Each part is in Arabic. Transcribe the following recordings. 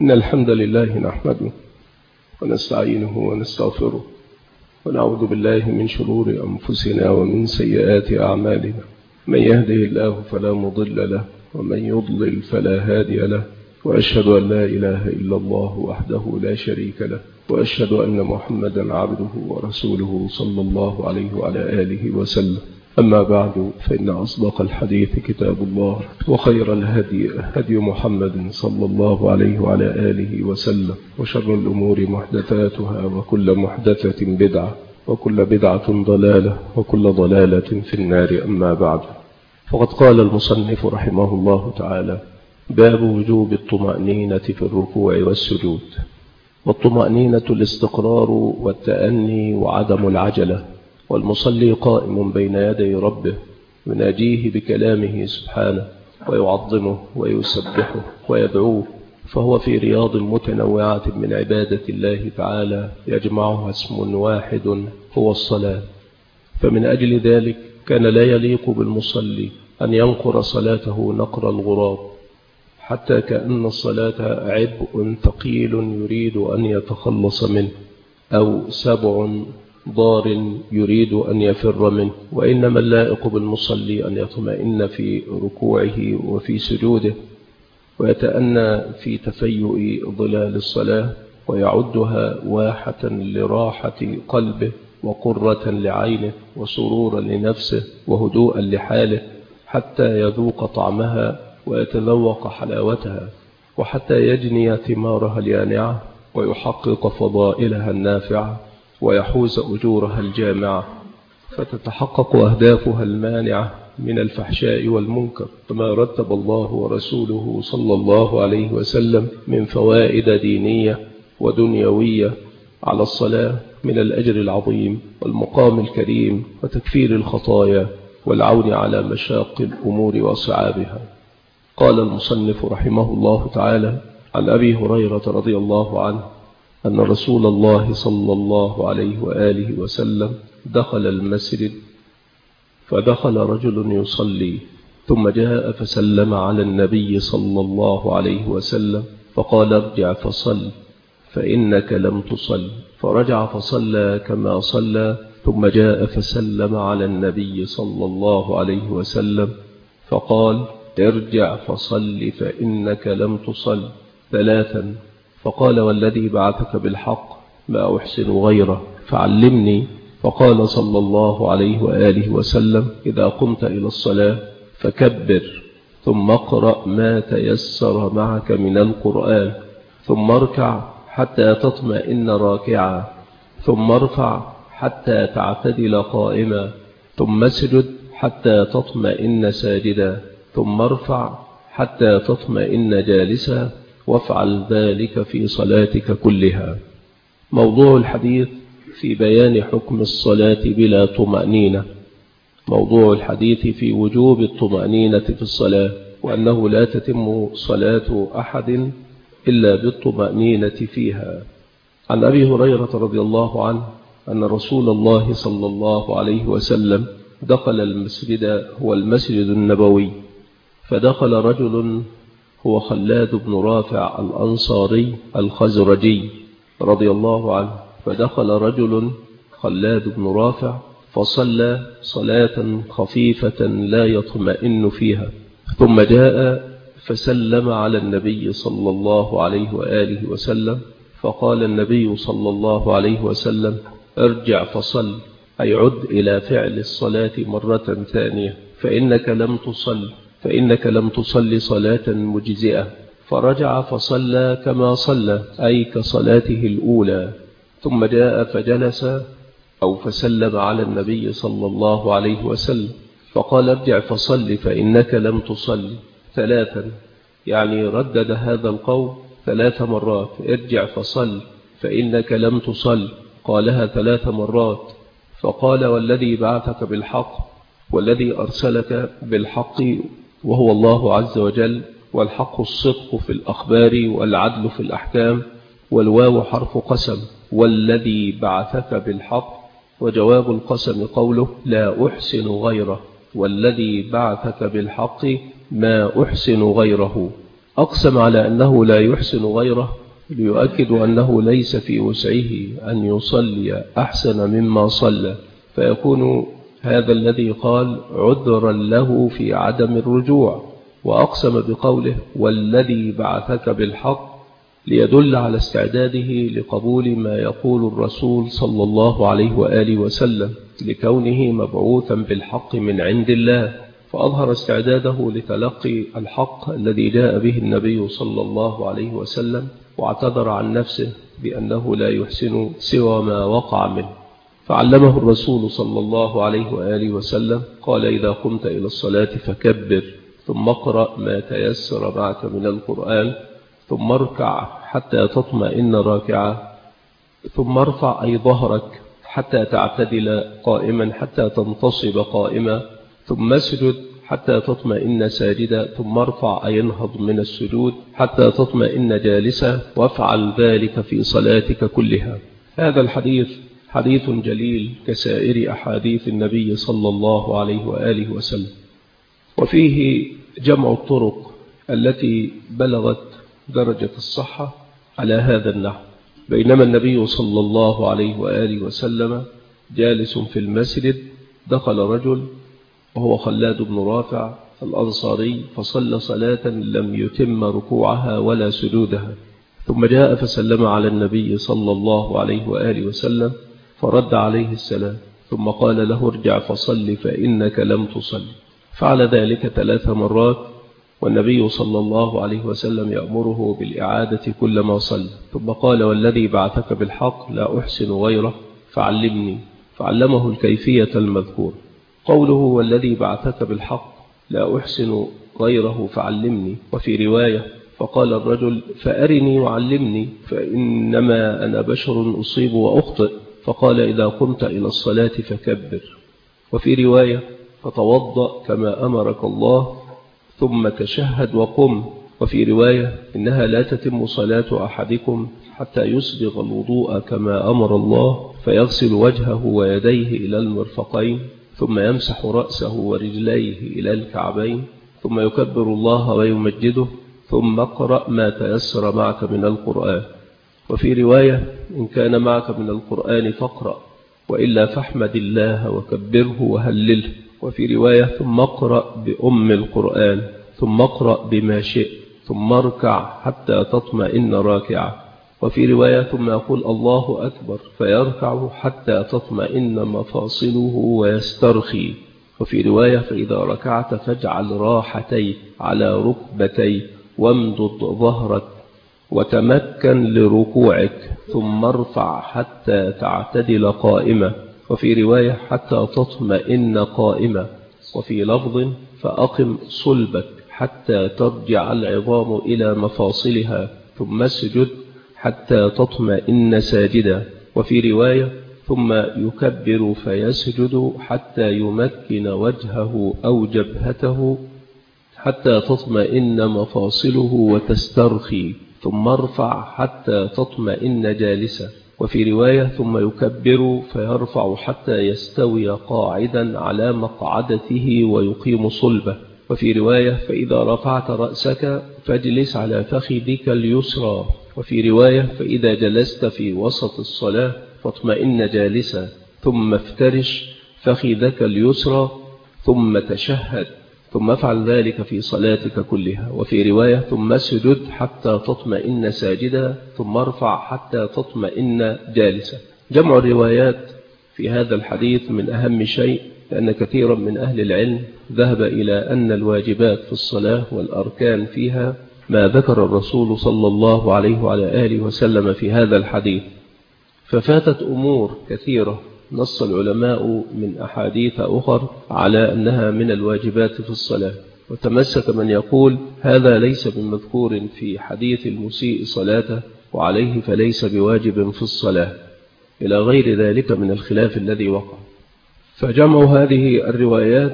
إن الحمد لله نحمده ونستعينه ونستغفره ونعوذ بالله من شرور أنفسنا ومن سيئات أعمالنا. من يهده الله فلا مضل له ومن يضلل فلا هادي له، وأشهد أن لا إله إلا الله وحده لا شريك له، وأشهد أن محمدا عبده ورسوله صلى الله عليه وعلى آله وسلم. أما بعد، فإن أصدق الحديث كتاب الله، وخير الهدي هدي محمد صلى الله عليه وعلى آله وسلم، وشر الأمور محدثاتها، وكل محدثة بدعة، وكل بدعة ضلالة، وكل ضلالة في النار. أما بعد، فقد قال المصنف رحمه الله تعالى: باب وجوب الطمأنينة في الركوع والسجود. والطمأنينة الاستقرار والتأني وعدم العجلة، والمصلي قائم بين يدي ربه يناجيه بكلامه سبحانه ويعظمه ويسبحه ويدعوه، فهو في رياض متنوعة من عبادة الله تعالى يجمعها اسم واحد هو الصلاة. فمن أجل ذلك كان لا يليق بالمصلي أن ينقر صلاته نقر الغراب، حتى كأن الصلاة عبء ثقيل يريد أن يتخلص منه، أو سبع ضار يريد أن يفر منه. وإنما اللائق بالمصلي أن يطمئن في ركوعه وفي سجوده، ويتأنى في تفيؤ ظلال الصلاة، ويعدها واحة لراحة قلبه وقرة لعينه وسرورا لنفسه وهدوءا لحاله، حتى يذوق طعمها ويتذوق حلاوتها، وحتى يجني ثمارها اليانعة ويحقق فضائلها النافعة ويحوز أجورها الجامعة، فتتحقق أهدافها المانعة من الفحشاء والمنكر، كما رتب الله ورسوله صلى الله عليه وسلم من فوائد دينية ودنيوية على الصلاة، من الأجر العظيم والمقام الكريم وتكفير الخطايا والعون على مشاق الأمور وصعابها. قال المصنف رحمه الله تعالى: عن أبي هريرة رضي الله عنه أن رسول الله صلى الله عليه وآله وسلم دخل المسجد، فدخل رجل يصلي، ثم جاء فسلم على النبي صلى الله عليه وسلم، فقال: ارجع فصل فإنك لم تصل. فرجع فصلى كما صلى، ثم جاء فسلم على النبي صلى الله عليه وسلم، فقال: ارجع فصل فإنك لم تصل ثلاثا. فقال: والذي بعثك بالحق ما أحسن غيره فعلمني. فقال صلى الله عليه وآله وسلم: إذا قمت إلى الصلاة فكبر، ثم اقرأ ما تيسر معك من القرآن، ثم اركع حتى تطمئن راكعا، ثم ارفع حتى تعتدل قائما، ثم اسجد حتى تطمئن ساجدا، ثم ارفع حتى تطمئن جالسا، وافعل ذلك في صلاتك كلها. موضوع الحديث في بيان حكم الصلاة بلا طمأنينة. موضوع الحديث في وجوب الطمأنينة في الصلاة، وأنه لا تتم صلاة أحد إلا بالطمأنينة فيها. عن أبي هريرة رضي الله عنه أن رسول الله صلى الله عليه وسلم دخل المسجد، هو المسجد النبوي، فدخل رجل هو خلاد بن رافع الأنصاري الخزرجي رضي الله عنه، فدخل رجل خلاد بن رافع فصلى صلاة خفيفة لا يطمئن فيها، ثم جاء فسلم على النبي صلى الله عليه وآله وسلم، فقال النبي صلى الله عليه وسلم: ارجع فصل، أي عد إلى فعل الصلاة مرة ثانية، فإنك لم تصل صلاة مجزئة. فرجع فصلى كما صلى، أي كصلاته الأولى، ثم جاء فجلس أو فسلم على النبي صلى الله عليه وسلم، فقال: ارجع فصل فإنك لم تصل ثلاثا، يعني ردد هذا القول 3 مرات: ارجع فصل فإنك لم تصل، قالها 3 مرات. فقال: والذي بعثك بالحق والذي أرسلك بالحق وهو الله عز وجل، والحق الصدق في الأخبار والعدل في الأحكام، والواو حرف قسم، والذي بعثك بالحق، وجواب القسم قوله: لا أحسن غيره، والذي بعثك بالحق ما أحسن غيره. أقسم على أنه لا يحسن غيره ليؤكد أنه ليس في وسعه أن يصلي أحسن مما صلى، فيكون هذا الذي قال عذرا له في عدم الرجوع. وأقسم بقوله والذي بعثك بالحق ليدل على استعداده لقبول ما يقول الرسول صلى الله عليه وآله وسلم لكونه مبعوثا بالحق من عند الله، فأظهر استعداده لتلقي الحق الذي جاء به النبي صلى الله عليه وسلم، واعتذر عن نفسه بأنه لا يحسن سوى ما وقع منه. فعلمه الرسول صلى الله عليه وآله وسلم قال إذا قمت إلى الصلاة فكبر، ثم اقرأ ما تيسر معك من القرآن، ثم اركع حتى تطمئن راكعا، ثم ارفع أي ظهرك حتى تعتدل قائما حتى تنتصب قائما، ثم اسجد حتى تطمئن ساجدا، ثم ارفع أي انهض من السجود حتى تطمئن جالسا، وافعل ذلك في صلاتك كلها. هذا الحديث حديث جليل كسائر أحاديث النبي صلى الله عليه وآله وسلم، وفيه جمع الطرق التي بلغت درجة الصحة على هذا النحو. بينما النبي صلى الله عليه وآله وسلم جالس في المسجد دخل رجل وهو خلاد بن رافع الأنصاري فصلى صلاة لم يتم ركوعها ولا سجودها، ثم جاء فسلم على النبي صلى الله عليه وآله وسلم فرد عليه السلام، ثم قال له ارجع فصل فإنك لم تصل. فعل ذلك 3 مرات، والنبي صلى الله عليه وسلم يأمره بالإعادة كلما صلى، ثم قال والذي بعثك بالحق لا أحسن غيره فعلمني، فعلمه الكيفية المذكورة. قوله والذي بعثك بالحق لا أحسن غيره فعلمني، وفي رواية فقال الرجل فأرني وعلمني فإنما أنا بشر أصيب وأخطئ، فقال إذا قمت إلى الصلاة فكبر. وفي رواية فتوضأ كما أمرك الله ثم تشهد وقم. وفي رواية إنها لا تتم صلاة أحدكم حتى يسبغ الوضوء كما أمر الله، فيغسل وجهه ويديه إلى المرفقين، ثم يمسح رأسه ورجليه إلى الكعبين، ثم يكبر الله ويمجده، ثم اقرأ ما تيسر معك من القرآن. وفي رواية إن كان معك من القرآن فاقرأ، وإلا فاحمد الله وكبره وهلله. وفي رواية ثم اقرأ بأم القرآن، ثم اقرأ بما شئت، ثم اركع حتى تطمئن راكعا. وفي رواية ثم يقول الله أكبر فيركع حتى تطمئن مفاصله ويسترخي. وفي رواية فإذا ركعت فاجعل راحتيك على ركبتيك وامدد ظهرك وتمكن لركوعك، ثم ارفع حتى تعتدل قائمة. وفي رواية حتى تطمئن قائمة. وفي لفظ فأقم صلبك حتى ترجع العظام إلى مفاصلها، ثم اسجد حتى تطمئن ساجدا. وفي رواية ثم يكبر فيسجد حتى يمكن وجهه أو جبهته حتى تطمئن مفاصله وتسترخي، ثم ارفع حتى تطمئن جالسا. وفي رواية ثم يكبر فيرفع حتى يستوي قاعدا على مقعدته ويقيم صلبه. وفي رواية فإذا رفعت رأسك فاجلس على فخذك اليسرى. وفي رواية فإذا جلست في وسط الصلاة فاطمئن جالسا، ثم افترش فخذك اليسرى، ثم تشهد، ثم افعل ذلك في صلاتك كلها. وفي رواية ثم اسجد حتى تطمئن ساجدا، ثم ارفع حتى تطمئن جالسا. جمع الروايات في هذا الحديث من أهم شيء، لأن كثيرا من أهل العلم ذهب إلى أن الواجبات في الصلاة والأركان فيها ما ذكر الرسول صلى الله عليه وعلى آله وسلم في هذا الحديث، ففاتت أمور كثيرة نص العلماء من أحاديث أخر على أنها من الواجبات في الصلاة، وتمسك من يقول هذا ليس بمذكور في حديث المسيء صلاته وعليه فليس بواجب في الصلاة، إلى غير ذلك من الخلاف الذي وقع. فجمع هذه الروايات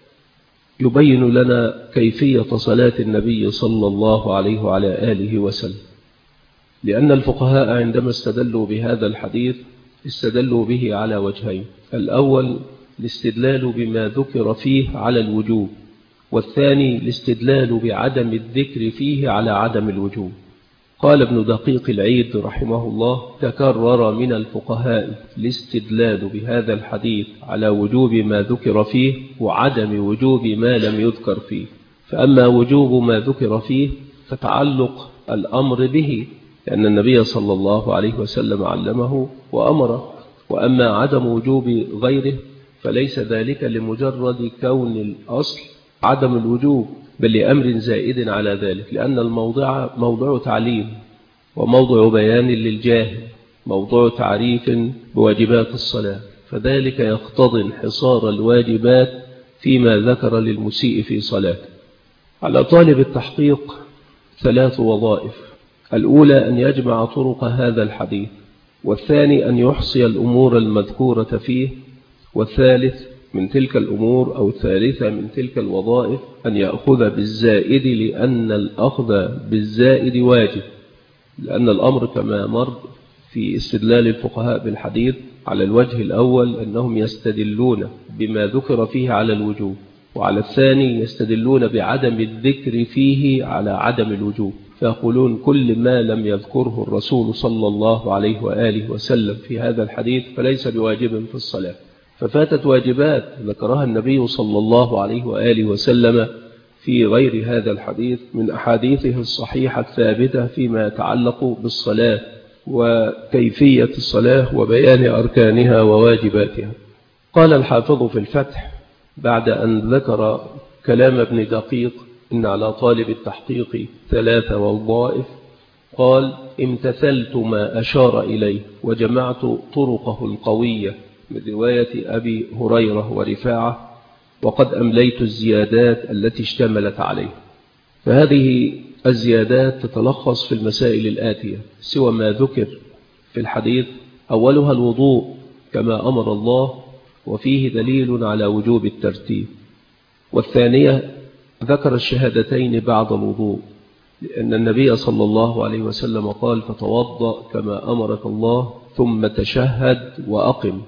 يبين لنا كيفية صلاة النبي صلى الله عليه وعلى آله وسلم، لأن الفقهاء عندما استدلوا بهذا الحديث استدلوا به على وجهين: الأول الاستدلال بما ذكر فيه على الوجوب، والثاني الاستدلال بعدم الذكر فيه على عدم الوجوب. قال ابن دقيق العيد رحمه الله: تكرر من الفقهاء الاستدلال بهذا الحديث على وجوب ما ذكر فيه وعدم وجوب ما لم يذكر فيه. فأما وجوب ما ذكر فيه فتعلق الأمر به، لأن النبي صلى الله عليه وسلم علمه وأمره. وأما عدم وجوب غيره فليس ذلك لمجرد كون الأصل عدم الوجوب، بل لأمر زائد على ذلك، لأن الموضع موضع تعليم وموضع بيان للجاهل، موضوع تعريف بواجبات الصلاة، فذلك يقتضي انحصار الواجبات فيما ذكر للمسيء في صلاته. على طالب التحقيق 3 وظائف: الأولى أن يجمع طرق هذا الحديث، والثاني أن يحصي الأمور المذكورة فيه، والثالث من تلك الأمور أو الثالثة من تلك الوظائف أن يأخذ بالزائد، لأن الأخذ بالزائد واجب، لأن الأمر كما مر في استدلال الفقهاء بالحديث على الوجه الأول أنهم يستدلون بما ذكر فيه على الوجوب، وعلى الثاني يستدلون بعدم الذكر فيه على عدم الوجوب، فيقولون كل ما لم يذكره الرسول صلى الله عليه وآله وسلم في هذا الحديث فليس بواجب في الصلاة. ففاتت واجبات ذكرها النبي صلى الله عليه وآله وسلم في غير هذا الحديث من أحاديثه الصحيحة الثابتة فيما يتعلق بالصلاة وكيفية الصلاة وبيان أركانها وواجباتها. قال الحافظ في الفتح بعد أن ذكر كلام ابن دقيق إن على طالب التحقيق 3 وظائف، قال: امتثلت ما أشار إليه وجمعت طرقه القوية من رواية أبي هريرة ورفاعة، وقد أمليت الزيادات التي اشتملت عليه. فهذه الزيادات تتلخص في المسائل الآتية سوى ما ذكر في الحديث: أولها الوضوء كما أمر الله وفيه دليل على وجوب الترتيب، والثانية ذكر الشهادتين بعد الوضوء، لأن النبي صلى الله عليه وسلم قال: فتوضأ كما أمرك الله ثم تشهد وأقم.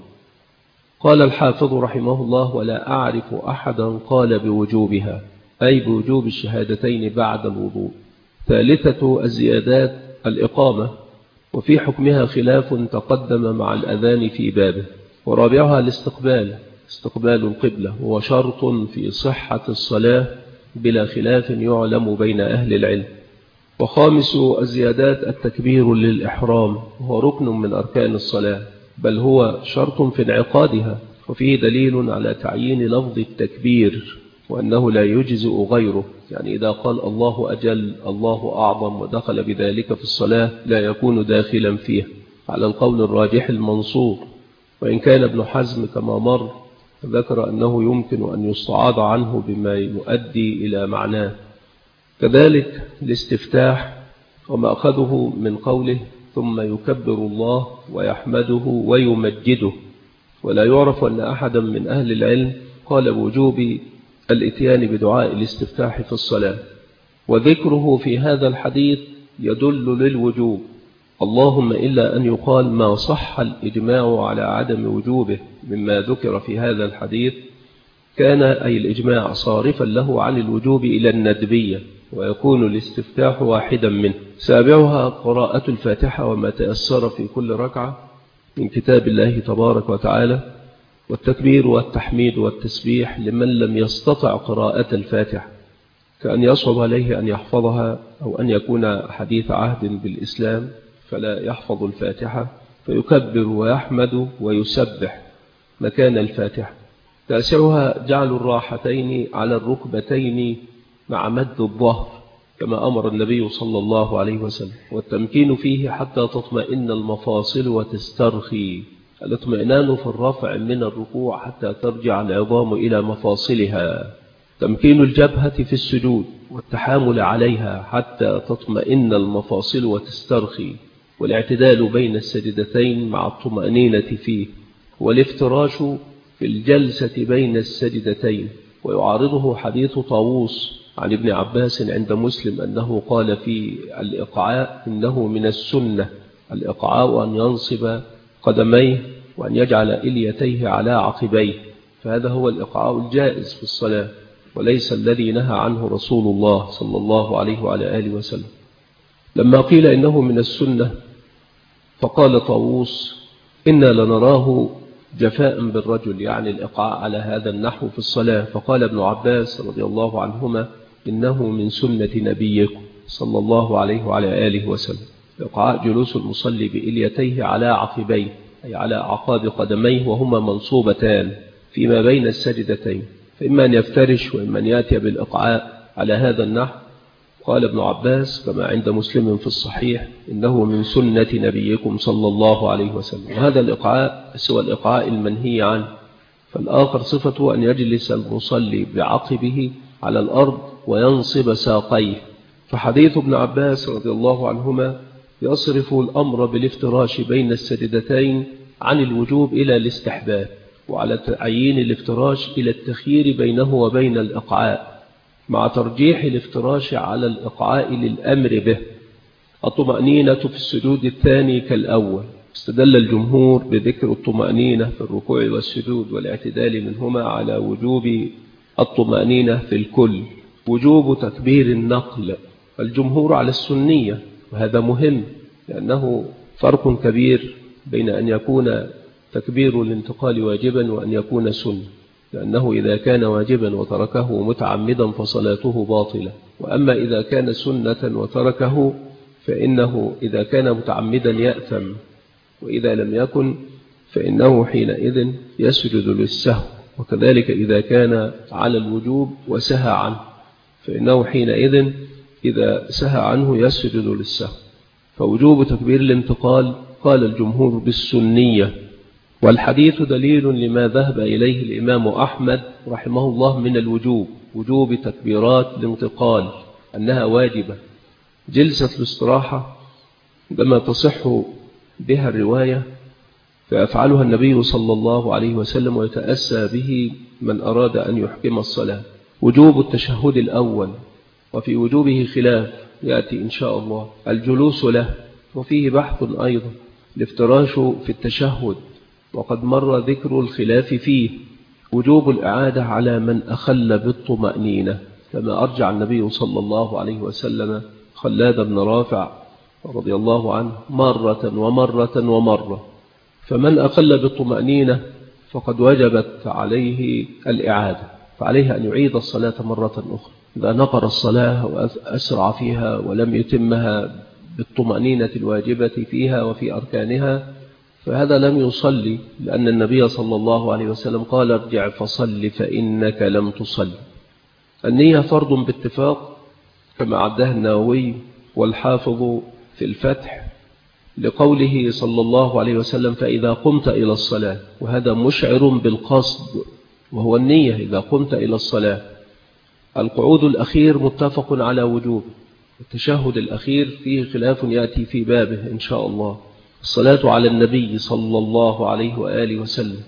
قال الحافظ رحمه الله: ولا أعرف أحدا قال بوجوبها، أي بوجوب الشهادتين بعد الوضوء. ثالثة الزيادات الإقامة، وفي حكمها خلاف تقدم مع الأذان في بابه. ورابعها الاستقبال، استقبال القبلة، وهو شرط في صحة الصلاة بلا خلاف يعلم بين أهل العلم. وخامس الزيادات التكبير للإحرام، وهو ركن من أركان الصلاة، بل هو شرط في انعقادها، وفيه دليل على تعيين لفظ التكبير وأنه لا يجزئ غيره، يعني إذا قال الله أجل الله أعظم ودخل بذلك في الصلاة لا يكون داخلا فيها على القول الراجح المنصور. وإن كان ابن حزم كما مر ذكر أنه يمكن أن يستعاض عنه بما يؤدي إلى معناه. كذلك الاستفتاح وما أخذه من قوله: ثم يكبر الله ويحمده ويمجده. ولا يعرف أن أحدا من أهل العلم قال بوجوب الإتيان بدعاء الاستفتاح في الصلاة، وذكره في هذا الحديث يدل للوجوب، اللهم إلا أن يقال ما صح الإجماع على عدم وجوبه مما ذكر في هذا الحديث كان أي الإجماع صارفا له عن الوجوب إلى الندبية، ويكون الاستفتاح واحدا منه. سابعها قراءة الفاتحة وما تأثر في كل ركعة من كتاب الله تبارك وتعالى، والتكبير والتحميد والتسبيح لمن لم يستطع قراءة الفاتحة، كأن يصعب عليه أن يحفظها أو أن يكون حديث عهد بالإسلام فلا يحفظ الفاتحة، فيكبر ويحمد ويسبح مكان الفاتحة. تاسعها جعل الراحتين على الركبتين مع مد الظهر كما أمر النبي صلى الله عليه وسلم، والتمكين فيه حتى تطمئن المفاصل وتسترخي، الاطمئنان في الرفع من الركوع حتى ترجع العظام إلى مفاصلها، تمكين الجبهة في السجود والتحامل عليها حتى تطمئن المفاصل وتسترخي، والاعتدال بين السجدتين مع الطمأنينة فيه، والافتراش في الجلسة بين السجدتين. ويعارضه حديث طاووس عن ابن عباس عند مسلم أنه قال في الإقعاء إنه من السنة الإقعاء أن ينصب قدميه وأن يجعل إليتيه على عقبيه، فهذا هو الإقعاء الجائز في الصلاة. وليس الذي نهى عنه رسول الله صلى الله عليه وعلى آله وسلم. لما قيل إنه من السنة فقال طاووس: إنا لنراه جفاء بالرجل، يعني الإقعاء على هذا النحو في الصلاة. فقال ابن عباس رضي الله عنهما: إنه من سنة نبيكم صلى الله عليه وعلى آله وسلم. إقعاء جلوس المصلي بإليتيه على عقبيه، أي على أعقاب قدميه، وهما منصوبتان فيما بين السجدتين، فإما أن يفترش وإما أن يأتي بالإقعاء على هذا النحو. قال ابن عباس كما عند مسلم في الصحيح: إنه من سنة نبيكم صلى الله عليه وسلم. وهذا الإقعاء سوى الإقعاء المنهي عنه، فالآخر صفته أن يجلس المصلي بعقبه على الأرض وينصب ساقيه. فحديث ابن عباس رضي الله عنهما يصرف الأمر بالافتراش بين السجدتين عن الوجوب إلى الاستحباب، وعلى تعيين الافتراش إلى التخيير بينه وبين الإقعاء، مع ترجيح الافتراش على الإقعاء للأمر به. الطمأنينة في السجود الثاني كالأول. استدل الجمهور بذكر الطمأنينة في الركوع والسجود والاعتدال منهما على وجوب الطمأنينة في الكل. وجوب تكبير النقل الجمهور على السنية، وهذا مهم لأنه فرق كبير بين أن يكون تكبير الانتقال واجبا وأن يكون سنة، لأنه إذا كان واجبا وتركه متعمدا فصلاته باطلة، وأما إذا كان سنة وتركه فإنه إذا كان متعمدا يأثم، وإذا لم يكن فإنه حينئذ يسجد للسهو. وكذلك إذا كان على الوجوب وسهى عنه فإنه حينئذ إذا سهى عنه يسجد للسهو. فوجوب تكبير الانتقال قال الجمهور بالسنية، والحديث دليل لما ذهب إليه الإمام أحمد رحمه الله من الوجوب، وجوب تكبيرات الانتقال أنها واجبة. جلسة الاستراحة عندما تصح بها الرواية فيفعلها النبي صلى الله عليه وسلم ويتأسى به من أراد أن يحكم الصلاة. وجوب التشهد الأول، وفي وجوبه خلاف يأتي إن شاء الله. الجلوس له وفيه بحث أيضا. الافتراش في التشهد وقد مر ذكر الخلاف فيه. وجوب الإعادة على من أخل بالطمأنينة، كما أرجع النبي صلى الله عليه وسلم خلاد بن رافع رضي الله عنه مرة ومرة ومرة. فمن أخل بالطمأنينة فقد وجبت عليه الإعادة، فعليه أن يعيد الصلاة مرة أخرى. إذا نقر الصلاة وأسرع فيها ولم يتمها بالطمأنينة الواجبة فيها وفي أركانها فهذا لم يصلي، لأن النبي صلى الله عليه وسلم قال: ارجع فصل فإنك لم تصل. النية فرض باتفاق كما عدها النووي والحافظ في الفتح لقوله صلى الله عليه وسلم: فإذا قمت إلى الصلاة، وهذا مشعر بالقصد وهو النية إذا قمت إلى الصلاة. القعود الأخير متفق على وجوب، التشهد الأخير فيه خلاف يأتي في بابه إن شاء الله. الصلاة على النبي صلى الله عليه وآله وسلم.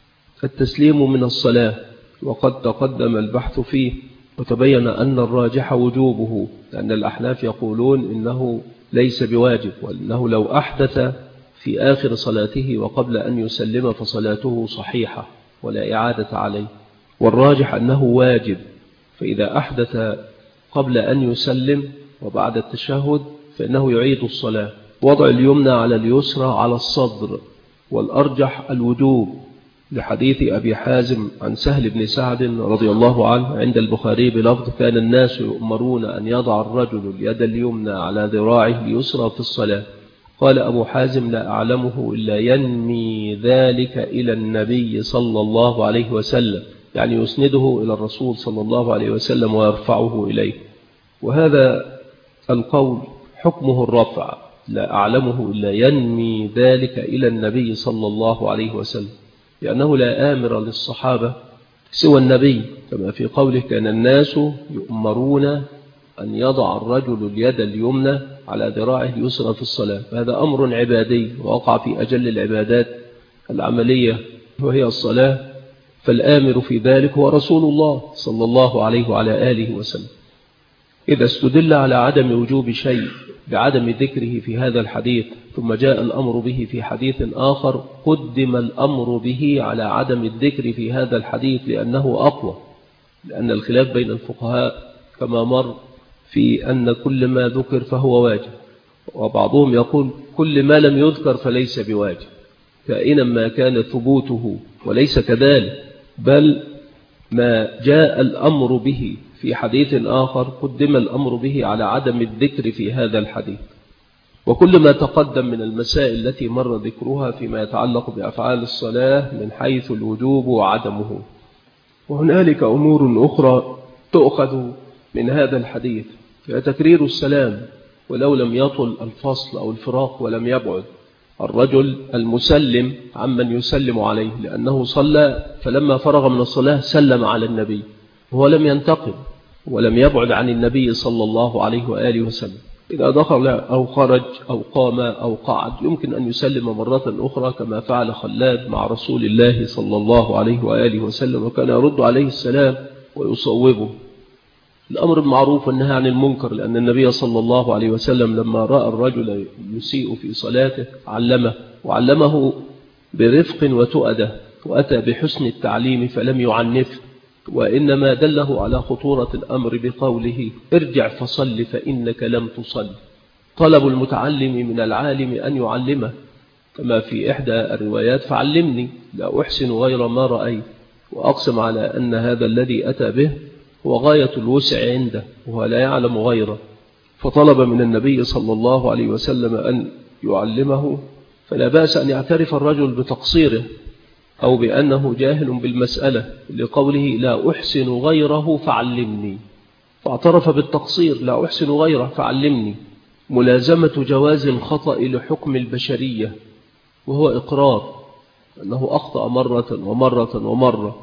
التسليم من الصلاة وقد تقدم البحث فيه، وتبين أن الراجح وجوبه، لأن الأحناف يقولون إنه ليس بواجب، وأنه لو أحدث في آخر صلاته وقبل أن يسلم فصلاته صحيحة ولا إعادة عليه. والراجح أنه واجب، فإذا أحدث قبل أن يسلم وبعد التشهد فإنه يعيد الصلاة. وضع اليمنى على اليسرى على الصدر، والأرجح الوجوب، لحديث أبي حازم عن سهل بن سعد رضي الله عنه عند البخاري بلفظ: كان الناس يؤمرون أن يضع الرجل اليد اليمنى على ذراعه اليسرى في الصلاة. قال أبو حازم: لا أعلمه إلا ينمي ذلك إلى النبي صلى الله عليه وسلم، يعني يسنده إلى الرسول صلى الله عليه وسلم ويرفعه إليه. وهذا القول حكمه الرفع، لا أعلمه إلا ينمي ذلك إلى النبي صلى الله عليه وسلم، لأنه لا آمر للصحابة سوى النبي، كما في قوله: كان الناس يؤمرون أن يضع الرجل اليد اليمنى على ذراعه اليسرى في الصلاة. فهذا أمر عبادي ووقع في أجل العبادات العملية وهي الصلاة، فالآمر في ذلك هو رسول الله صلى الله عليه وعلى آله وسلم. إذا استدل على عدم وجوب شيء بعدم ذكره في هذا الحديث ثم جاء الأمر به في حديث آخر، قدم الأمر به على عدم الذكر في هذا الحديث لأنه أقوى. لأن الخلاف بين الفقهاء كما مر في أن كل ما ذكر فهو واجب، وبعضهم يقول كل ما لم يذكر فليس بواجب كائنا ما كان ثبوته، وليس كذلك، بل ما جاء الأمر به في حديث آخر قدم الأمر به على عدم الذكر في هذا الحديث. وكل ما تقدم من المسائل التي مر ذكرها فيما يتعلق بأفعال الصلاة من حيث الوجوب وعدمه. وهنالك أمور أخرى تؤخذ من هذا الحديث، فتكرير السلام ولو لم يطل الفصل أو الفراق ولم يبعد الرجل المسلم عمن يسلم عليه، لأنه صلى فلما فرغ من الصلاة سلم على النبي، وهو لم ينتقل ولم يبعد عن النبي صلى الله عليه وآله وسلم. إذا دخل أو خرج أو قام أو قعد يمكن أن يسلم مرة أخرى كما فعل خلاد مع رسول الله صلى الله عليه وآله وسلم، وكان يرد عليه السلام ويصوبه. الأمر المعروف والنهي عن المنكر، لأن النبي صلى الله عليه وسلم لما رأى الرجل يسيء في صلاته علمه، وعلمه برفق وتؤدة، وأتى بحسن التعليم فلم يعنفه، وإنما دله على خطورة الأمر بقوله ارجع فصل فإنك لم تصل. طلب المتعلم من العالم أن يعلمه، كما في إحدى الروايات فعلمني لا أحسن غير ما رأيت، وأقسم على أن هذا الذي أتى به هو غاية الوسع عنده وهو لا يعلم غيره، فطلب من النبي صلى الله عليه وسلم أن يعلمه. فلا بأس أن يعترف الرجل بتقصيره أو بأنه جاهل بالمسألة لقوله لا أحسن غيره فعلمني، فاعترف بالتقصير لا أحسن غيره فعلمني، ملازمة جواز الخطأ لحكم البشرية، وهو إقرار أنه أخطأ مرة ومرة ومرة.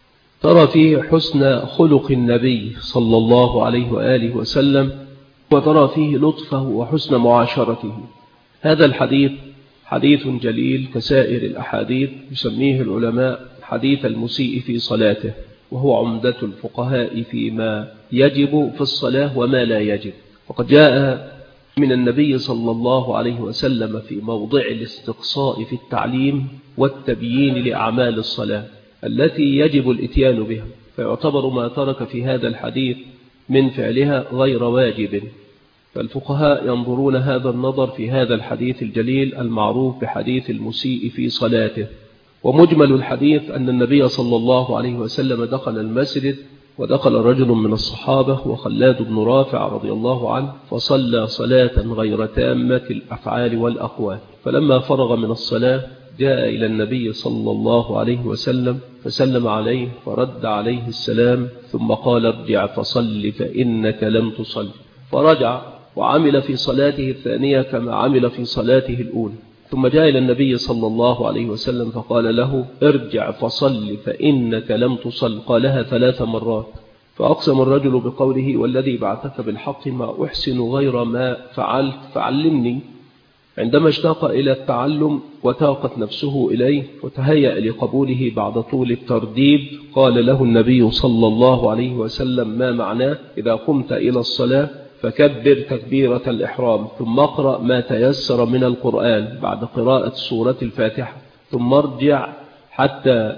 ترى فيه حسن خلق النبي صلى الله عليه وآله وسلم، وترى فيه لطفه وحسن معاشرته. هذا الحديث حديث جليل كسائر الأحاديث، يسميه العلماء حديث المسيء في صلاته، وهو عمدة الفقهاء فيما يجب في الصلاة وما لا يجب. وقد جاء من النبي صلى الله عليه وسلم في موضع الاستقصاء في التعليم والتبيين لأعمال الصلاة التي يجب الاتيان بها، فيعتبر ما ترك في هذا الحديث من فعلها غير واجب. فالفقهاء ينظرون هذا النظر في هذا الحديث الجليل المعروف بحديث المسيء في صلاته. ومجمل الحديث أن النبي صلى الله عليه وسلم دخل المسجد، ودخل رجل من الصحابة وخلاد بن رافع رضي الله عنه، فصلى صلاة غير تامة الأفعال والأقوال، فلما فرغ من الصلاة جاء إلى النبي صلى الله عليه وسلم فسلم عليه فرد عليه السلام، ثم قال ارجع فصل فإنك لم تصل، فرجع وعمل في صلاته الثانية كما عمل في صلاته الأولى. ثم جاء إلى النبي صلى الله عليه وسلم فقال له ارجع فصل فإنك لم تصل، قالها 3 مرات. فأقسم الرجل بقوله والذي بعثك بالحق ما أحسن غير ما فعلت فعلمني. عندما اشتاق إلى التعلم وتاقت نفسه إليه وتهيأ لقبوله بعد طول الترديد، قال له النبي صلى الله عليه وسلم ما معناه إذا قمت إلى الصلاة فكبر تكبيرة الإحرام، ثم اقرأ ما تيسر من القرآن بعد قراءة سورة الفاتحة، ثم ارجع حتى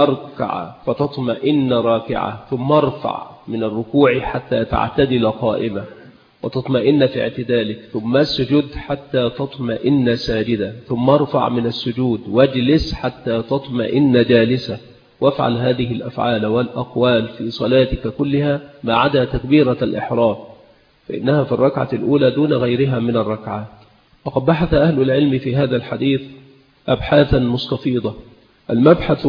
تركع فتطمئن راكعة، ثم ارفع من الركوع حتى تعتدل قائمة وتطمئن في اعتدالك، ثم اسجد حتى تطمئن ساجدا، ثم ارفع من السجود واجلس حتى تطمئن جالسة. وافعل هذه الأفعال والأقوال في صلاتك كلها ما عدا تكبيرة الإحرام، فإنها في الركعة الأولى دون غيرها من الركعات. وقد بحث أهل العلم في هذا الحديث أبحاثا مستفيضة. المبحث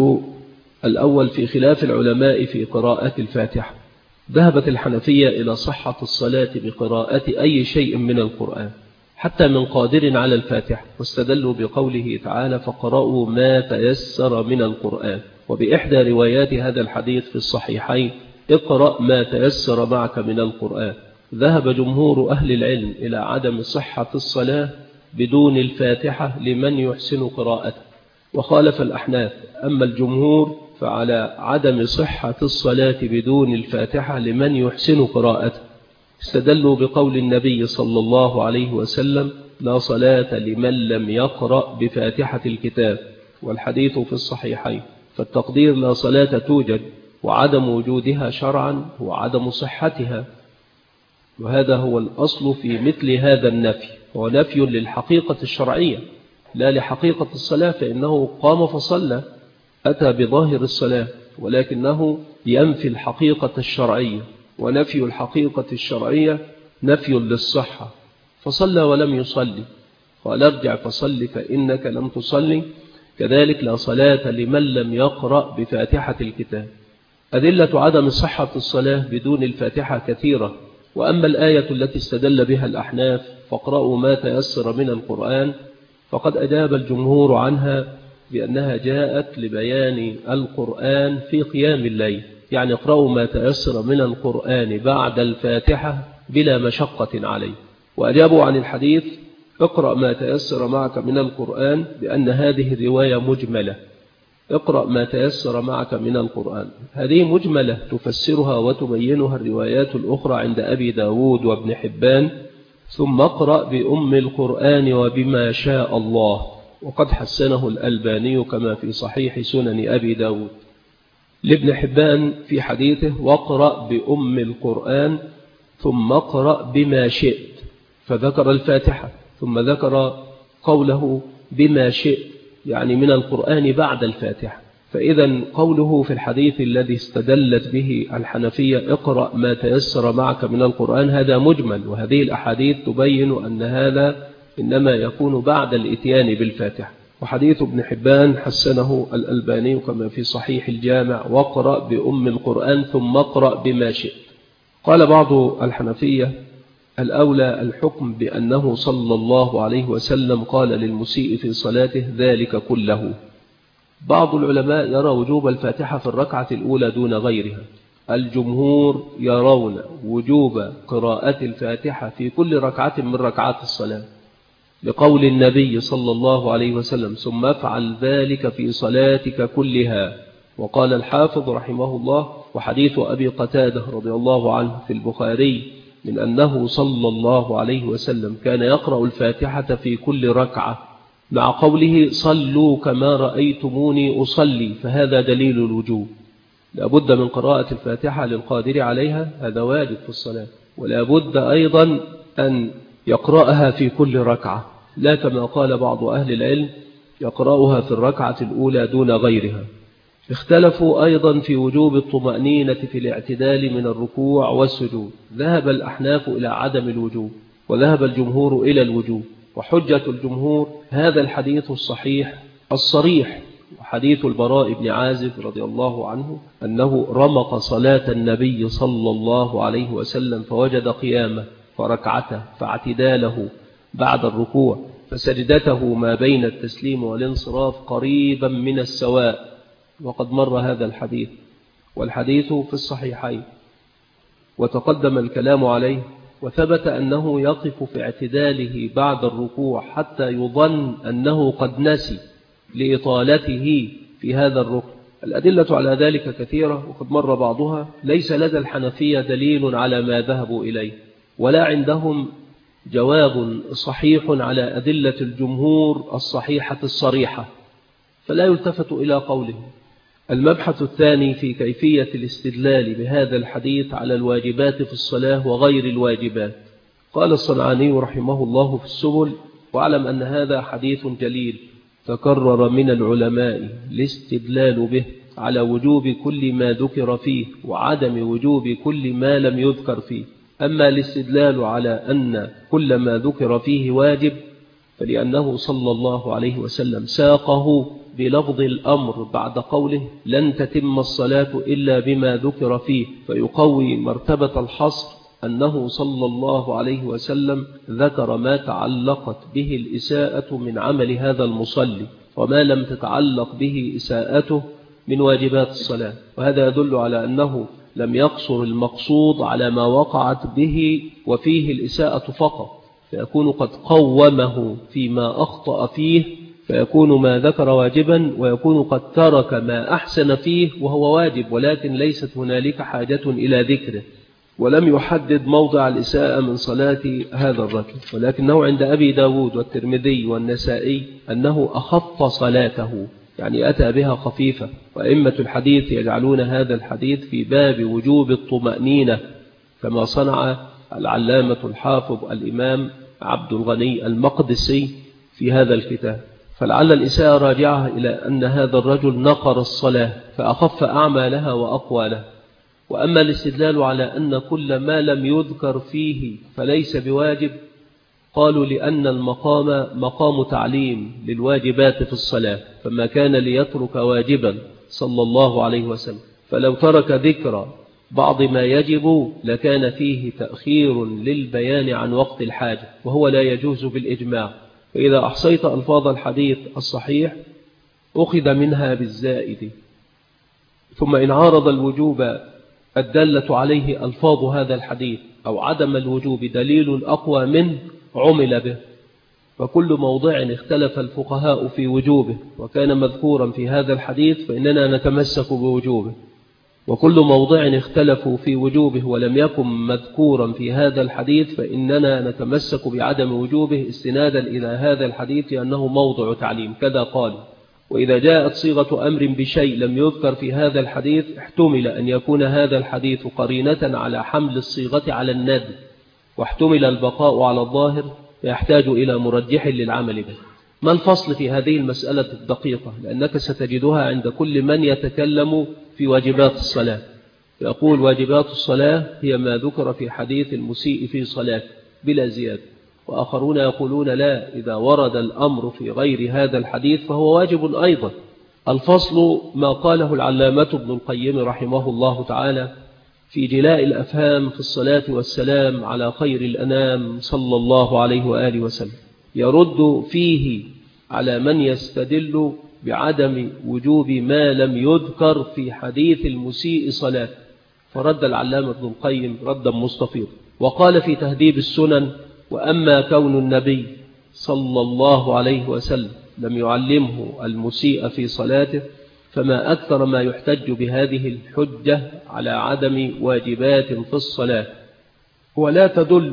الأول في خلاف العلماء في قراءة الفاتحة. ذهبت الحنفية إلى صحة الصلاة بقراءة أي شيء من القرآن حتى من قادر على الفاتحة، واستدلوا بقوله تعالى فقرأوا ما تيسر من القرآن، وبإحدى روايات هذا الحديث في الصحيحين اقرأ ما تيسر معك من القرآن. ذهب جمهور أهل العلم إلى عدم صحة الصلاة بدون الفاتحة لمن يحسن قراءته، وخالف الأحناف. أما الجمهور فعلى عدم صحة الصلاة بدون الفاتحة لمن يحسن قراءته. استدلوا بقول النبي صلى الله عليه وسلم لا صلاة لمن لم يقرأ بفاتحة الكتاب، والحديث في الصحيحين، فالتقدير لا صلاة توجد وعدم وجودها شرعا هو عدم صحتها، وهذا هو الأصل في مثل هذا النفي، هو نفي للحقيقة الشرعية لا لحقيقة الصلاة، فإنه قام فصلى أتى بظاهر الصلاة، ولكنه ينفي الحقيقة الشرعية، ونفي الحقيقة الشرعية نفي للصحة، فصلى ولم يصلي، قال ارجع فصل فإنك لم تصلي. كذلك لا صلاة لمن لم يقرأ بفاتحة الكتاب. أدلة عدم صحة الصلاة بدون الفاتحة كثيرة، وأما الآية التي استدل بها الأحناف فاقرأوا ما تيسر من القرآن، فقد أجاب الجمهور عنها بأنها جاءت لبيان القرآن في قيام الليل، يعني اقرأوا ما تيسر من القرآن بعد الفاتحة بلا مشقة عليه. وأجابوا عن الحديث اقرأ ما تيسر معك من القرآن بأن هذه الرواية مجملة، اقرأ ما تيسر معك من القرآن، هذه مجملة تفسرها وتبينها الروايات الأخرى عند أبي داود وابن حبان، ثم اقرأ بأم القرآن وبما شاء الله، وقد حسنه الألباني كما في صحيح سنن أبي داود. لابن حبان في حديثه واقرأ بأم القرآن ثم اقرأ بما شئت، فذكر الفاتحة ثم ذكر قوله بما شئت يعني من القرآن بعد الفاتحة. فإذا قوله في الحديث الذي استدلت به الحنفية اقرأ ما تيسر معك من القرآن هذا مجمل، وهذه الأحاديث تبين أن هذا إنما يكون بعد الإتيان بالفاتحة. وحديث ابن حبان حسنه الألباني كما في صحيح الجامع واقرأ بأم القرآن ثم اقرأ بما شئت. قال بعض الحنفية الأولى الحكم بأنه صلى الله عليه وسلم قال للمسيء في صلاته ذلك كله. بعض العلماء يرى وجوب الفاتحة في الركعة الأولى دون غيرها، الجمهور يرون وجوب قراءة الفاتحة في كل ركعة من ركعات الصلاة، لقول النبي صلى الله عليه وسلم ثم افعل ذلك في صلاتك كلها. وقال الحافظ رحمه الله وحديث أبي قتادة رضي الله عنه في البخاري من أنه صلى الله عليه وسلم كان يقرأ الفاتحة في كل ركعة مع قوله صلوا كما رأيتموني أصلي، فهذا دليل الوجوب. لابد من قراءة الفاتحة للقادر عليها، هذا واجب في الصلاة، ولا بد أيضا أن يقرأها في كل ركعة، لا كما قال بعض أهل العلم يقرأها في الركعة الأولى دون غيرها. اختلفوا أيضا في وجوب الطمأنينة في الاعتدال من الركوع والسجود، ذهب الأحناف إلى عدم الوجوب وذهب الجمهور إلى الوجوب، وحجة الجمهور هذا الحديث الصحيح الصريح، وحديث البراء بن عازب رضي الله عنه أنه رمق صلاة النبي صلى الله عليه وسلم فوجد قيامه فركعته فاعتداله بعد الركوع فسجدته ما بين التسليم والانصراف قريبا من السواء، وقد مر هذا الحديث، والحديث في الصحيحين وتقدم الكلام عليه، وثبت أنه يقف في اعتداله بعد الركوع حتى يظن أنه قد نسي لإطالته في هذا الركن. الأدلة على ذلك كثيرة وقد مر بعضها. ليس لدى الحنفية دليل على ما ذهبوا إليه، ولا عندهم جواب صحيح على أدلة الجمهور الصحيحة الصريحة، فلا يلتفت إلى قوله. المبحث الثاني في كيفية الاستدلال بهذا الحديث على الواجبات في الصلاة وغير الواجبات. قال الصنعاني رحمه الله في السبل واعلم أن هذا حديث جليل تكرر من العلماء الاستدلال به على وجوب كل ما ذكر فيه وعدم وجوب كل ما لم يذكر فيه. أما الاستدلال على أن كل ما ذكر فيه واجب فلأنه صلى الله عليه وسلم ساقه بلفظ الأمر بعد قوله لن تتم الصلاة إلا بما ذكر فيه، فيقوي مرتبة الحصر أنه صلى الله عليه وسلم ذكر ما تعلقت به الإساءة من عمل هذا المصلي وما لم تتعلق به إساءته من واجبات الصلاة، وهذا يدل على أنه لم يقصر المقصود على ما وقعت به وفيه الإساءة فقط، فيكون قد قومه فيما أخطأ فيه، فيكون ما ذكر واجبا، ويكون قد ترك ما أحسن فيه وهو واجب ولكن ليست هنالك حاجة إلى ذكره، ولم يحدد موضع الإساءة من صلاة هذا الرجل. ولكنه عند أبي داود والترمذي والنسائي أنه أخف صلاته، يعني أتى بها خفيفة. وأئمة الحديث يجعلون هذا الحديث في باب وجوب الطمأنينة كما صنع العلامة الحافظ الإمام عبد الغني المقدسي في هذا الكتاب. فلعل الإساءة راجعها إلى أن هذا الرجل نقر الصلاة فأخف أعمالها وأقوالها. وأما الاستدلال على أن كل ما لم يذكر فيه فليس بواجب، قالوا لأن المقام مقام تعليم للواجبات في الصلاة، فما كان ليترك واجبا صلى الله عليه وسلم، فلو ترك ذكر بعض ما يجب لكان فيه تأخير للبيان عن وقت الحاجة، وهو لا يجوز بالإجماع. فإذا أحصيت ألفاظ الحديث الصحيح أخذ منها بالزائد. ثم إن عارض الوجوب الدالة عليه ألفاظ هذا الحديث أو عدم الوجوب دليل أقوى منه عمل به. فكل موضع اختلف الفقهاء في وجوبه وكان مذكورا في هذا الحديث فإننا نتمسك بوجوبه، وكل موضع اختلفوا في وجوبه ولم يكن مذكورا في هذا الحديث فإننا نتمسك بعدم وجوبه استنادا إلى هذا الحديث لأنه موضع تعليم كذا قال. وإذا جاءت صيغة أمر بشيء لم يذكر في هذا الحديث احتمل أن يكون هذا الحديث قرينة على حمل الصيغة على الندب، واحتمل البقاء على الظاهر فيحتاج إلى مرجح للعمل به. ما الفصل في هذه المسألة الدقيقة؟ لأنك ستجدها عند كل من يتكلم في واجبات الصلاة، يقول واجبات الصلاة هي ما ذكر في حديث المسيء في صلاة بلا زيادة، وآخرون يقولون لا، إذا ورد الأمر في غير هذا الحديث فهو واجب أيضا. الفصل ما قاله العلامة ابن القيم رحمه الله تعالى في جلاء الأفهام في الصلاة والسلام على خير الأنام صلى الله عليه وآله وسلم، يرد فيه على من يستدل بعدم وجوب ما لم يذكر في حديث المسيء صلاة. فرد العلامة ابن القيم ردا مستفيضا وقال في تهذيب السنن: وأما كون النبي صلى الله عليه وسلم لم يعلمه المسيء في صلاته فما أكثر ما يحتج بهذه الحجة على عدم واجبات في الصلاة. ولا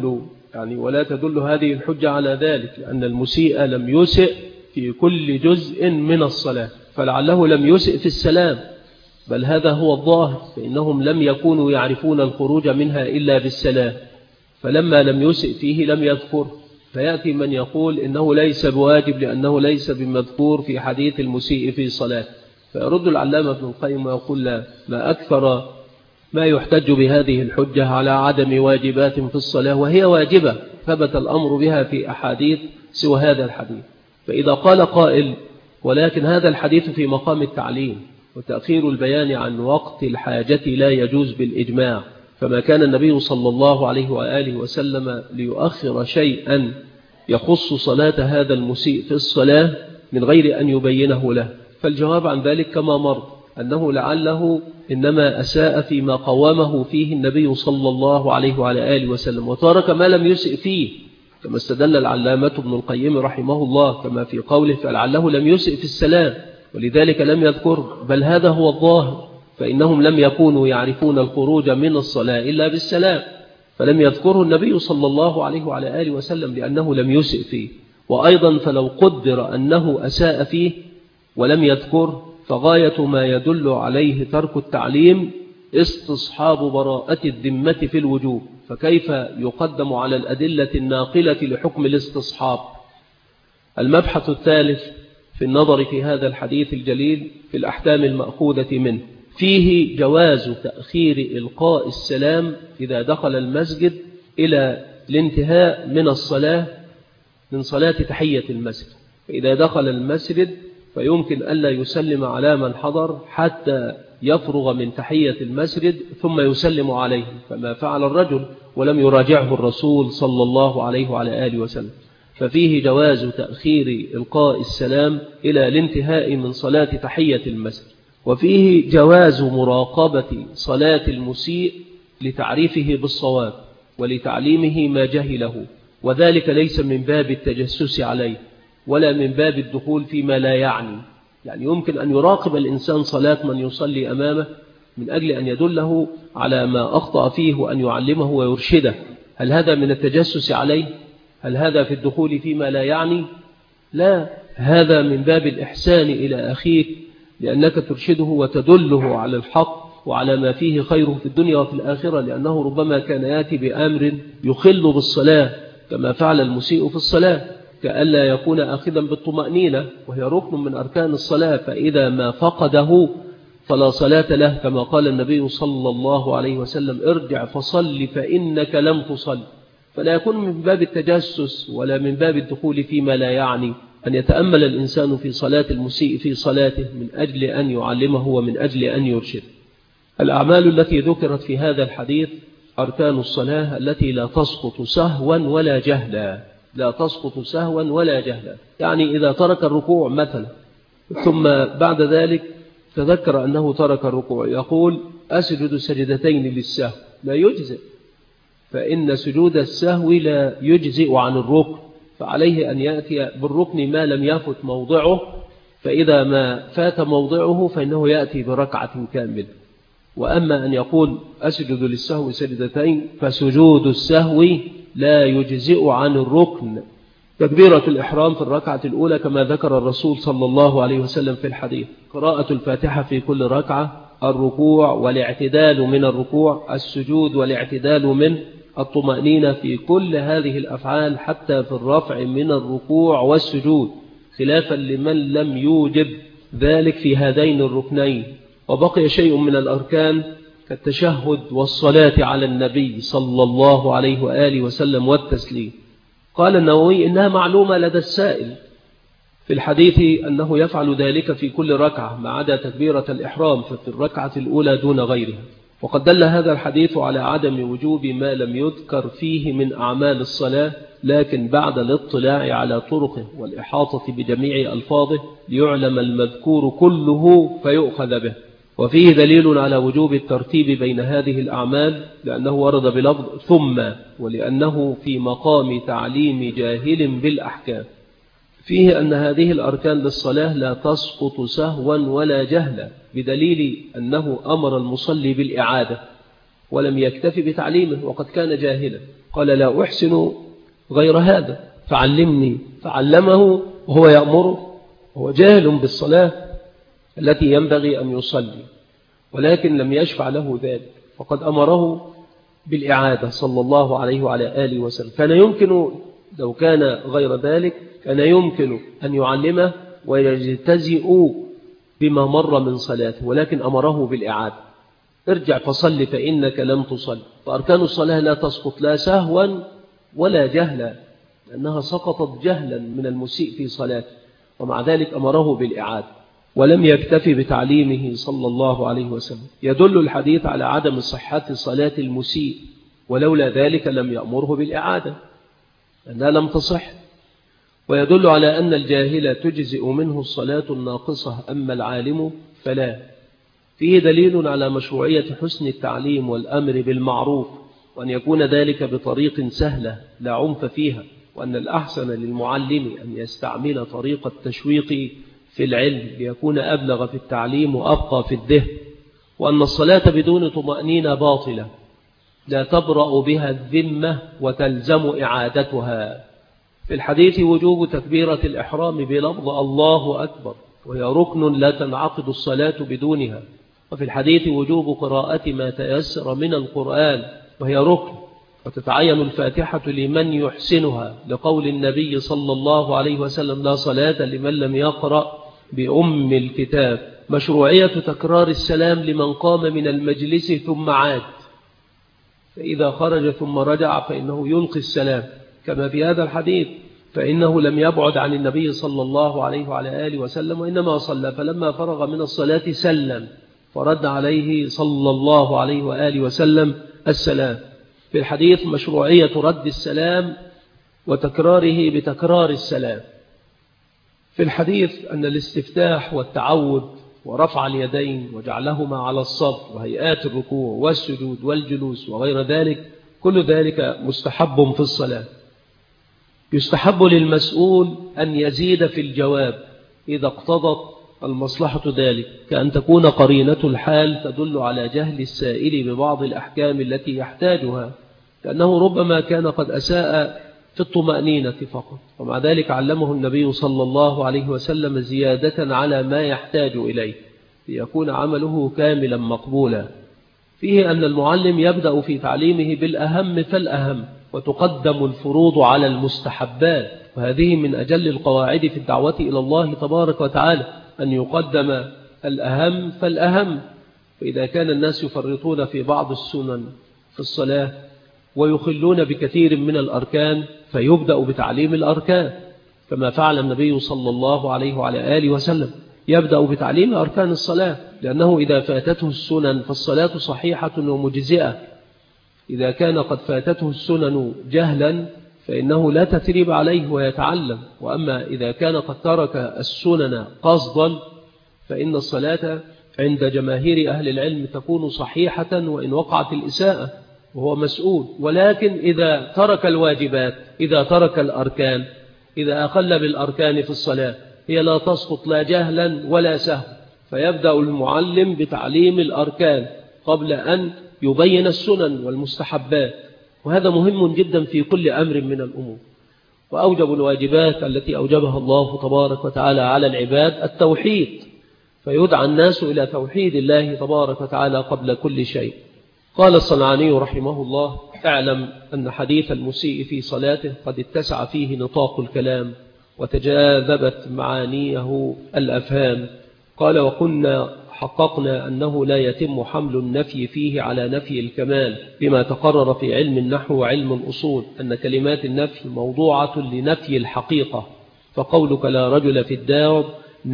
تدل هذه الحجة على ذلك، لأن المسيء لم يسئ في كل جزء من الصلاة، فلعله لم يسئ في السلام، بل هذا هو الظاهر، فإنهم لم يكونوا يعرفون الخروج منها إلا بالسلام، فلما لم يسئ فيه لم يذكر. فيأتي من يقول إنه ليس بواجب لأنه ليس بمذكور في حديث المسيء في صلاة، فيرد العلامة ابن القيم ويقول لا، ما أكثر ما يحتج بهذه الحجة على عدم واجبات في الصلاة، وهي واجبة ثبت الأمر بها في أحاديث سوى هذا الحديث. فإذا قال قائل ولكن هذا الحديث في مقام التعليم وتأخير البيان عن وقت الحاجة لا يجوز بالإجماع، فما كان النبي صلى الله عليه وآله وسلم ليؤخر شيئا يخص صلاة هذا المسيء في الصلاة من غير أن يبينه له؟ فالجواب عن ذلك كما مر، أنه لعله إنما أساء فيما قوامه فيه النبي صلى الله عليه وعلى آله وسلم وترك ما لم يسئ فيه، كما استدل العلامة ابن القيم رحمه الله كما في قوله فلعله لم يسئ في السلام ولذلك لم يذكر، بل هذا هو الظاهر، فإنهم لم يكونوا يعرفون الخروج من الصلاة إلا بالسلام، فلم يذكره النبي صلى الله عليه وعلى آله وسلم لأنه لم يسئ فيه. وأيضا فلو قدر أنه أساء فيه ولم يذكر فغاية ما يدل عليه ترك التعليم استصحاب براءة الذمة في الوجوب، فكيف يقدم على الأدلة الناقلة لحكم الاستصحاب؟ المبحث الثالث في النظر في هذا الحديث الجليل في الأحكام المأخوذة منه، فيه جواز تأخير إلقاء السلام إذا دخل المسجد إلى الانتهاء من الصلاة من صلاة تحية المسجد. فإذا دخل المسجد فيمكن ألا يسلم على من حضر حتى يفرغ من تحية المسجد ثم يسلم عليه، كما فعل الرجل ولم يراجعه الرسول صلى الله عليه وعلى آله وسلم. ففيه جواز تأخير إلقاء السلام إلى الانتهاء من صلاة تحية المسجد. وفيه جواز مراقبة صلاة المسيء لتعريفه بالصواب ولتعليمه ما جهله، وذلك ليس من باب التجسس عليه ولا من باب الدخول فيما لا يعني يمكن أن يراقب الإنسان صلاة من يصلي أمامه من أجل أن يدله على ما أخطأ فيه وأن يعلمه ويرشده. هل هذا من التجسس عليه؟ هل هذا في الدخول فيما لا يعني؟ لا، هذا من باب الإحسان إلى أخيك، لأنك ترشده وتدله على الحق وعلى ما فيه خيره في الدنيا وفي الآخرة، لأنه ربما كان يأتي بأمر يخل بالصلاة كما فعل المسيء في الصلاة، كألا يكون آخذا بالطمأنينة وهي ركن من أركان الصلاة، فإذا ما فقده فلا صلاة له، كما قال النبي صلى الله عليه وسلم: ارجع فصل فإنك لم تصل. فلا يكون من باب التجسس ولا من باب الدخول فيما لا يعني أن يتأمل الإنسان في صلاة المسيء في صلاته من أجل أن يعلمه ومن أجل أن يرشد. الأعمال التي ذكرت في هذا الحديث أركان الصلاة التي لا تسقط سهوا ولا جهلا، لا تسقط سهوا ولا جهلا. يعني إذا ترك الركوع مثلا ثم بعد ذلك تذكر أنه ترك الركوع، يقول: أسجد سجدتين للسهو، لا يجزئ، فإن سجود السهو لا يجزئ عن الركن، فعليه أن يأتي بالركن ما لم يفت موضعه، فإذا ما فات موضعه فإنه يأتي بركعة كاملة. وأما أن يقول أسجد للسهو سجدتين، فسجود السهو لا يجزئ عن الركن. تكبيرة الإحرام في الركعة الأولى كما ذكر الرسول صلى الله عليه وسلم في الحديث، قراءة الفاتحة في كل ركعة، الركوع والاعتدال من الركوع، السجود والاعتدال من الطمأنينة في كل هذه الأفعال، حتى في الرفع من الركوع والسجود، خلافا لمن لم يوجب ذلك في هذين الركنين. وبقي شيء من الأركان كالتشهد والصلاة على النبي صلى الله عليه وآله وسلم والتسليم. قال النووي: إنها معلومة لدى السائل في الحديث أنه يفعل ذلك في كل ركعة ما عدا تكبيرة الإحرام، ففي الركعة الأولى دون غيرها. وقد دل هذا الحديث على عدم وجوب ما لم يذكر فيه من أعمال الصلاة، لكن بعد الاطلاع على طرقه والإحاطة بجميع ألفاظه ليعلم المذكور كله فيؤخذ به. وفيه دليل على وجوب الترتيب بين هذه الأعمال، لأنه ورد بلفظ ثم، ولأنه في مقام تعليم جاهل بالأحكام. فيه أن هذه الأركان للصلاة لا تسقط سهوا ولا جهلا، بدليل أنه أمر المصلي بالإعادة ولم يكتفي بتعليمه وقد كان جاهلا، قال: لا أحسن غير هذا فعلمني، فعلمه وهو يأمره، هو جاهل بالصلاة التي ينبغي أن يصلي، ولكن لم يشفع له ذلك، فقد أمره بالإعادة صلى الله عليه وعلى آله وسلم. كان يمكن لو كان غير ذلك كان يمكن أن يعلمه ويجتزئ بما مر من صلاته، ولكن أمره بالإعادة: ارجع فصل فإنك لم تصل. فأركان الصلاة لا تسقط لا سهوا ولا جهلا، لأنها سقطت جهلا من المسيء في صلاته، ومع ذلك أمره بالإعادة ولم يكتفي بتعليمه صلى الله عليه وسلم. يدل الحديث على عدم صحة صلاة المسيء، ولولا ذلك لم يأمره بالإعادة لأنها لم تصح. ويدل على أن الجاهل تجزئ منه الصلاة الناقصة، أما العالم فلا. فيه دليل على مشروعية حسن التعليم والأمر بالمعروف، وأن يكون ذلك بطريق سهلة لا عنف فيها، وأن الأحسن للمعلم أن يستعمل طريق التشويق في العلم ليكون أبلغ في التعليم وأبقى في الذهن، وأن الصلاة بدون طمأنينة باطلة لا تبرأ بها الذمة وتلزم إعادتها. في الحديث وجوب تكبيرة الإحرام بلفظ الله أكبر، وهي ركن لا تنعقد الصلاة بدونها. وفي الحديث وجوب قراءة ما تيسر من القرآن، وهي ركن، وتتعين الفاتحة لمن يحسنها، لقول النبي صلى الله عليه وسلم: لا صلاة لمن لم يقرأ بأم الكتاب. مشروعية تكرار السلام لمن قام من المجلس ثم عاد، فإذا خرج ثم رجع فإنه يلقي السلام كما في هذا الحديث، فإنه لم يبعد عن النبي صلى الله عليه وعلى آله وسلم، وإنما صلى، فلما فرغ من الصلاة سلم فرد عليه صلى الله عليه وآله وسلم السلام. في الحديث مشروعية رد السلام وتكراره بتكرار السلام. في الحديث أن الاستفتاح والتعوذ ورفع اليدين وجعلهما على الصف وهيئات الركوع والسجود والجلوس وغير ذلك، كل ذلك مستحب في الصلاة. يستحب للمسؤول أن يزيد في الجواب إذا اقتضت المصلحة ذلك، كأن تكون قرينة الحال تدل على جهل السائل ببعض الأحكام التي يحتاجها، لأنه ربما كان قد أساء في الطمأنينة فقط. ومع ذلك علمه النبي صلى الله عليه وسلم زيادة على ما يحتاج إليه ليكون عمله كاملا مقبولا. فيه أن المعلم يبدأ في تعليمه بالأهم فالأهم، وتقدم الفروض على المستحبات، وهذه من أجل القواعد في الدعوة إلى الله تبارك وتعالى، أن يقدم الأهم فالأهم. فإذا كان الناس يفرطون في بعض السنن في الصلاة ويخلون بكثير من الأركان، فيبدأ بتعليم الأركان كما فعل النبي صلى الله عليه وعلى آله وسلم، يبدأ بتعليم أركان الصلاة، لأنه إذا فاتته السنن فالصلاة صحيحة ومجزئة. إذا كان قد فاتته السنن جهلا فإنه لا تثريب عليه ويتعلم، وأما إذا كان قد ترك السنن قصدا فإن الصلاة عند جماهير أهل العلم تكون صحيحة وإن وقعت الإساءة وهو مسؤول. ولكن إذا ترك الواجبات، إذا ترك الأركان، إذا أقل بالأركان في الصلاة، هي لا تسقط لا جهلا ولا سهوا. فيبدأ المعلم بتعليم الأركان قبل أن يبين السنن والمستحبات، وهذا مهم جدا في كل أمر من الأمور. وأوجب الواجبات التي أوجبها الله تبارك وتعالى على العباد التوحيد، فيدعى الناس إلى توحيد الله تبارك وتعالى قبل كل شيء. قال الصنعاني رحمه الله: اعلم أن حديث المسيء في صلاته قد اتسع فيه نطاق الكلام وتجاذبت معانيه الأفهام. قال: وكنا حققنا أنه لا يتم حمل النفي فيه على نفي الكمال، بما تقرر في علم النحو وعلم الأصول أن كلمات النفي موضوعة لنفي الحقيقة، فقولك لا رجل في الدار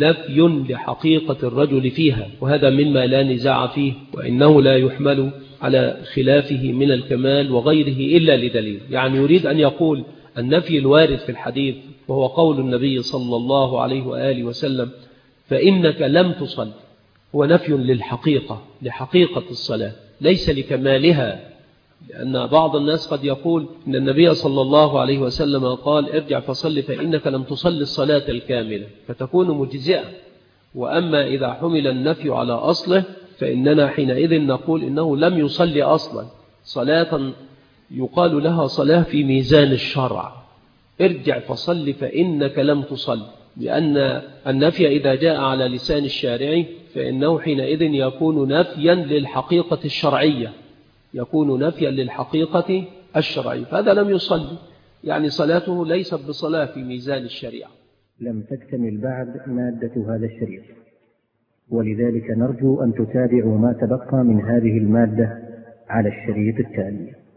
نفي لحقيقة الرجل فيها، وهذا مما لا نزاع فيه، وإنه لا يحمل على خلافه من الكمال وغيره إلا لدليل. يعني يريد أن يقول النفي الوارد في الحديث وهو قول النبي صلى الله عليه وآله وسلم: فإنك لم تصل، هو نفي للحقيقة، لحقيقة الصلاة ليس لكمالها. لأن بعض الناس قد يقول إن النبي صلى الله عليه وسلم قال: ارجع فصل فإنك لم تصل الصلاة الكاملة، فتكون مجزئة. وأما إذا حمل النفي على أصله فإننا حينئذ نقول إنه لم يصلي أصلا صلاة يقال لها صلاة في ميزان الشرع. ارجع فصل فإنك لم تصل، لأن النفي إذا جاء على لسان الشارع فإنه حينئذ يكون نفيا للحقيقة الشرعية، يكون نفيا للحقيقة الشرعية، فهذا لم يصلي، يعني صلاته ليست بصلاة في ميزان الشريعة. لم تكتمل بعد مادة هذا الشريط، ولذلك نرجو أن تتابعوا ما تبقى من هذه المادة على الشريط التالي.